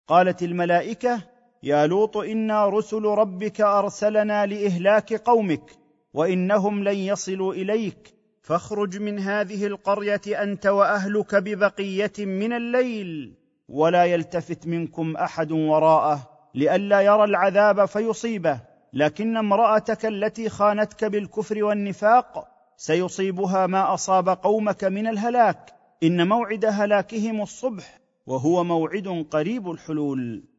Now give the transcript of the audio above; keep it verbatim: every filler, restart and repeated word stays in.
قالت الملائكه: يا لوط انا رسل ربك ارسلنا لاهلاك قومك وانهم لن يصلوا اليك، فاخرج من هذه القريه انت واهلك ببقيه من الليل ولا يلتفت منكم احد وراءه لئلا يرى العذاب فيصيبه، لكن امراتك التي خانتك بالكفر والنفاق سيصيبها ما اصاب قومك من الهلاك، ان موعد هلاكهم الصبح وهو موعد قريب الحلول.